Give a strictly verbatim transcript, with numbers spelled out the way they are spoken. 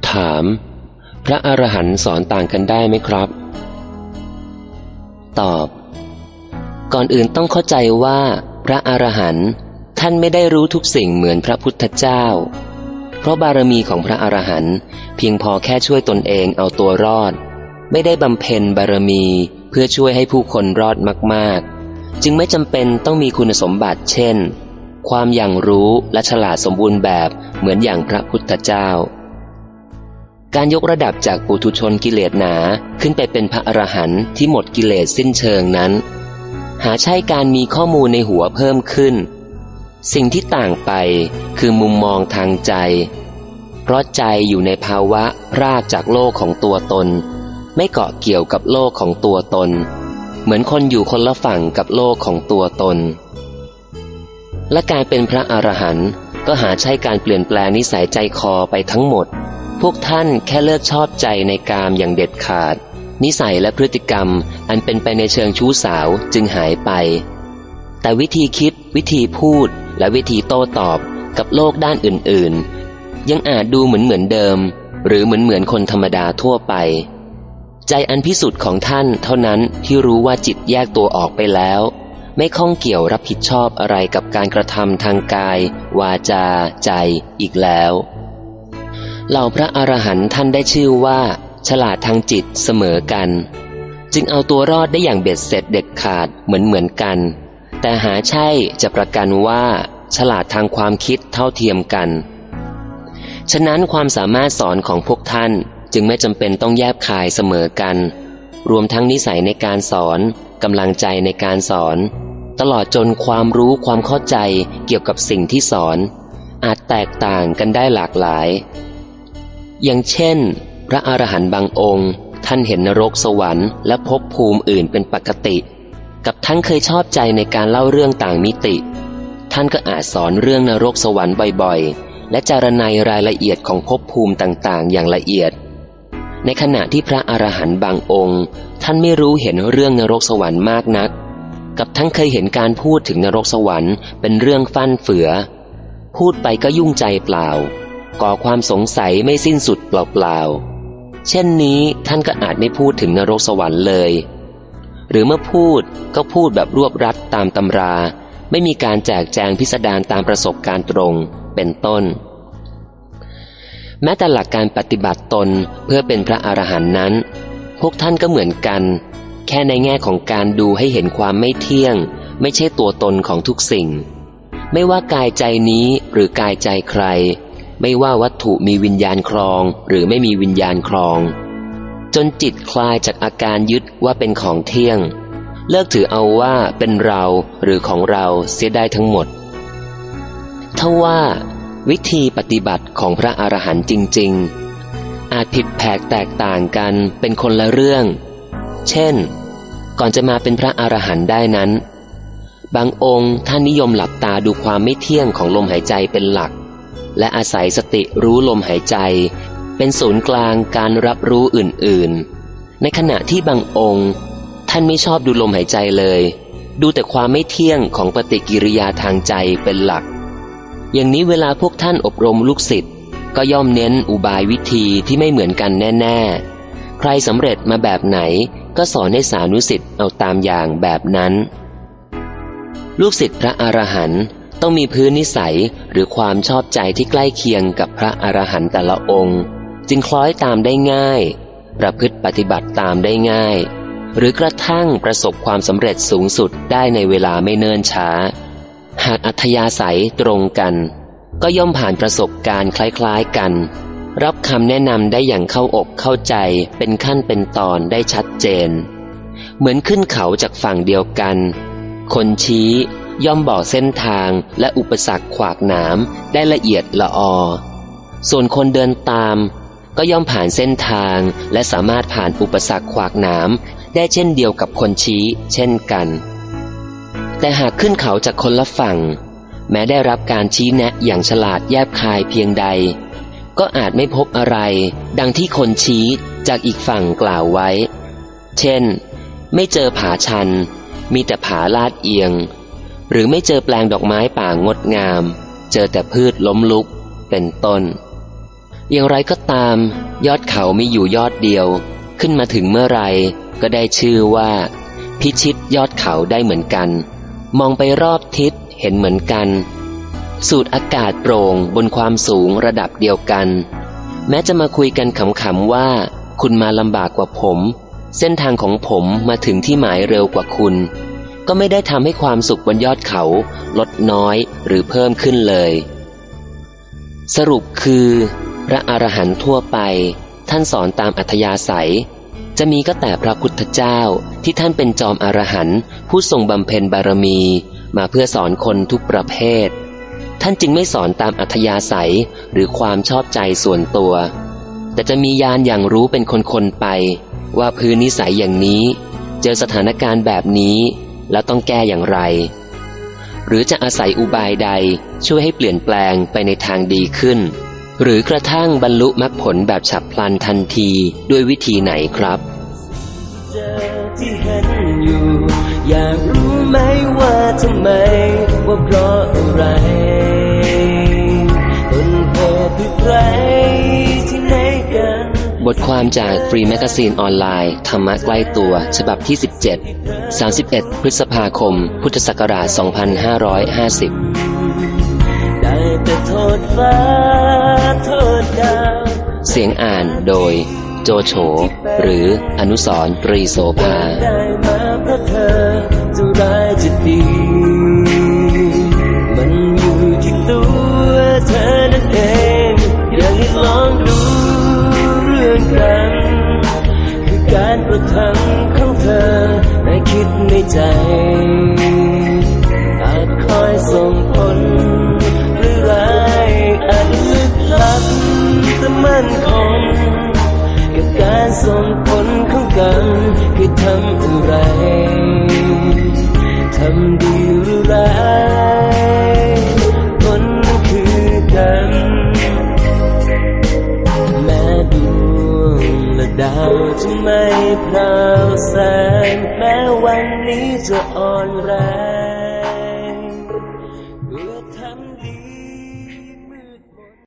ถามพระอรหันต์สอนต่างกันได้ไหมครับตอบก่อนอื่นต้องเข้าใจว่าพระอรหันต์ท่านไม่ได้รู้ทุกสิ่งเหมือนพระพุทธเจ้าเพราะบารมีของพระอรหันต์เพียงพอแค่ช่วยตนเองเอาตัวรอดไม่ได้บำเพ็ญบารมีเพื่อช่วยให้ผู้คนรอดมากๆจึงไม่จำเป็นต้องมีคุณสมบัติเช่นความอย่างรู้และฉลาดสมบูรณ์แบบเหมือนอย่างพระพุทธเจ้าการยกระดับจากปุถุชนกิเลสหนาขึ้นไปเป็นพระอรหันต์ที่หมดกิเลสสิ้นเชิงนั้นหาใช่การมีข้อมูลในหัวเพิ่มขึ้นสิ่งที่ต่างไปคือมุมมองทางใจเพราะใจอยู่ในภาวะพรากจากโลกของตัวตนไม่เกาะเกี่ยวกับโลกของตัวตนเหมือนคนอยู่คนละฝั่งกับโลกของตัวตนและการเป็นพระอรหันต์ก็หาใช่การเปลี่ยนแปลงนิสัยใจคอไปทั้งหมดพวกท่านแค่เลิกชอบใจในกามอย่างเด็ดขาดนิสัยและพฤติกรรมอันเป็นไปในเชิงชู้สาวจึงหายไปแต่วิธีคิดวิธีพูดและวิธีโต้ตอบกับโลกด้านอื่นๆยังอาจดูเหมือนเหมือนเดิมหรือเหมือนเหมือนคนธรรมดาทั่วไปใจอันพิสุทธิ์ของท่านเท่านั้นที่รู้ว่าจิตแยกตัวออกไปแล้วไม่ข้องเกี่ยวรับผิดชอบอะไรกับการกระทำทางกายวาจาใจอีกแล้วเหล่าพระอรหันต์ท่านได้ชื่อว่าฉลาดทางจิตเสมอกันจึงเอาตัวรอดได้อย่างเบ็ดเสร็จเด็ดขาดเหมือนเหมือนกันแต่หาใช่จะประกันว่าฉลาดทางความคิดเท่าเทียมกันฉะนั้นความสามารถสอนของพวกท่านจึงไม่จำเป็นต้องแยบคายเสมอกันรวมทั้งนิสัยในการสอนกำลังใจในการสอนตลอดจนความรู้ความเข้าใจเกี่ยวกับสิ่งที่สอนอาจแตกต่างกันได้หลากหลายอย่างเช่นพระอรหันต์บางองค์ท่านเห็นนรกสวรรค์และภพภูมิอื่นเป็นปกติกับท่านเคยชอบใจในการเล่าเรื่องต่างมิติท่านก็อาจสอนเรื่องนรกสวรรค์บ่อยๆและจารณัยรายละเอียดของภพภูมิต่างๆอย่างละเอียดในขณะที่พระอรหันต์บางองค์ท่านไม่รู้เห็นเรื่องนรกสวรรค์มากนักกับท่านเคยเห็นการพูดถึงนรกสวรรค์เป็นเรื่องฟั่นเฟือพูดไปก็ยุ่งใจเปล่าก่อความสงสัยไม่สิ้นสุดเปล่าๆเช่นนี้ท่านก็อาจไม่พูดถึงนรกสวรรค์เลยหรือเมื่อพูดก็พูดแบบรวบรัดตามตำราไม่มีการแจกแจงพิสดารตามประสบการณ์ตรงเป็นต้นแม้แต่หลักการปฏิบัติตนเพื่อเป็นพระอรหันต์นั้นพวกท่านก็เหมือนกันแค่ในแง่ของการดูให้เห็นความไม่เที่ยงไม่ใช่ตัวตนของทุกสิ่งไม่ว่ากายใจนี้หรือกายใจใครไม่ว่าวัตถุมีวิญญาณครองหรือไม่มีวิญญาณครองจนจิตคลายจากอาการยึดว่าเป็นของเที่ยงเลิกถือเอาว่าเป็นเราหรือของเราเสียได้ทั้งหมดทว่าวิธีปฏิบัติของพระอรหันต์จริงๆอาจผิดแผกแตกต่างกันเป็นคนละเรื่องเช่นก่อนจะมาเป็นพระอรหันต์ได้นั้นบางองค์ท่านนิยมหลับตาดูความไม่เที่ยงของลมหายใจเป็นหลักและอาศัยสติรู้ลมหายใจเป็นศูนย์กลางการรับรู้อื่นๆในขณะที่บางองค์ท่านไม่ชอบดูลมหายใจเลยดูแต่ความไม่เที่ยงของปฏิกิริยาทางใจเป็นหลักอย่างนี้เวลาพวกท่านอบรมลูกศิษย์ก็ย่อมเน้นอุบายวิธีที่ไม่เหมือนกันแน่ๆใครสำเร็จมาแบบไหนก็สอนให้สานุศิษย์เอาตามอย่างแบบนั้นลูกศิษย์พระอรหันต์ต้องมีพื้นนิสัยหรือความชอบใจที่ใกล้เคียงกับพระอรหันต์แต่ละองค์จึงคล้อยตามได้ง่ายประพฤติปฏิบัติตามได้ง่ายหรือกระทั่งประสบความสำเร็จสูงสุดได้ในเวลาไม่เนิ่นช้าหากอัธยาศัยตรงกันก็ย่อมผ่านประสบการณ์คล้ายๆกันรับคำแนะนำได้อย่างเข้าอกเข้าใจเป็นขั้นเป็นตอนได้ชัดเจนเหมือนขึ้นเขาจากฝั่งเดียวกันคนชี้ย่อมบอกเส้นทางและอุปสรรคขวากหนามได้ละเอียดละออส่วนคนเดินตามก็ย่อมผ่านเส้นทางและสามารถผ่านอุปสรรคขวากหนามได้เช่นเดียวกับคนชี้เช่นกันแต่หากขึ้นเขาจากคนละฝั่งแม้ได้รับการชี้แนะอย่างฉลาดแยบคายเพียงใดก็อาจไม่พบอะไรดังที่คนชี้จากอีกฝั่งกล่าวไว้เช่นไม่เจอผาชันมีแต่ผาลาดเอียงหรือไม่เจอแปลงดอกไม้ป่างดงามเจอแต่พืชล้มลุกเป็นต้นอย่างไรก็ตามยอดเขามีอยู่ยอดเดียวขึ้นมาถึงเมื่อไรก็ได้ชื่อว่าพิชิตยอดเขาได้เหมือนกันมองไปรอบทิศเห็นเหมือนกันสูดอากาศโปร่งบนความสูงระดับเดียวกันแม้จะมาคุยกันขำๆว่าคุณมาลำบากกว่าผมเส้นทางของผมมาถึงที่หมายเร็วกว่าคุณก็ไม่ได้ทำให้ความสุขบนยอดเขาลดน้อยหรือเพิ่มขึ้นเลยสรุปคือพระอรหันต์ทั่วไปท่านสอนตามอัธยาศัยจะมีก็แต่พระพุทธเจ้าที่ท่านเป็นจอมอรหันต์ผู้ทรงบำเพ็ญบารมีมาเพื่อสอนคนทุกประเภทท่านจึงไม่สอนตามอัธยาศัยหรือความชอบใจส่วนตัวแต่จะมีญาณอย่างรู้เป็นคนๆไปว่าพื้นนิสัยอย่างนี้เจอสถานการณ์แบบนี้แล้วต้องแก้อย่างไรหรือจะอาศัยอุบายใดช่วยให้เปลี่ยนแปลงไปในทางดีขึ้นหรือกระทั่งบรรลุมรรคผลแบบฉับพลันทันทีด้วยวิธีไหนครับเจอที่เห็นอยู่อยากรู้ไหมว่าทำไมว่าเพราะอะไรต้นเหตุคือใครที่ไหนกันบทความจากฟรีแมกกาซีนออนไลน์ธรรมะใกล้ตัวฉบับที่สิบเจ็ด สามสิบเอ็ดพฤษภาคมพุทธศักราชสองพันห้าร้อยห้าสิบได้แต่โทษฟ้าโทษดาวเสียงอ่านโดยโจโฉหรืออนุสรณ์ตรีโสภาได้มาเพราะเธอจะร้ายจะดีมันอยู่ที่ตัวเธอนั่นเองอยากให้ลองดูเรื่องกันคือการประทังของเธอได้คิดในใจอาจคอยส่งผลหรือร้ายอาจลึกลับแต่มั่นคงกับการส่งผลของกันคือทำอะไรทำดีหรือร้ายผลคือกันแม้ดวงและดาวจะไม่พราวแสงแม้วันนี้จะอ่อนแรง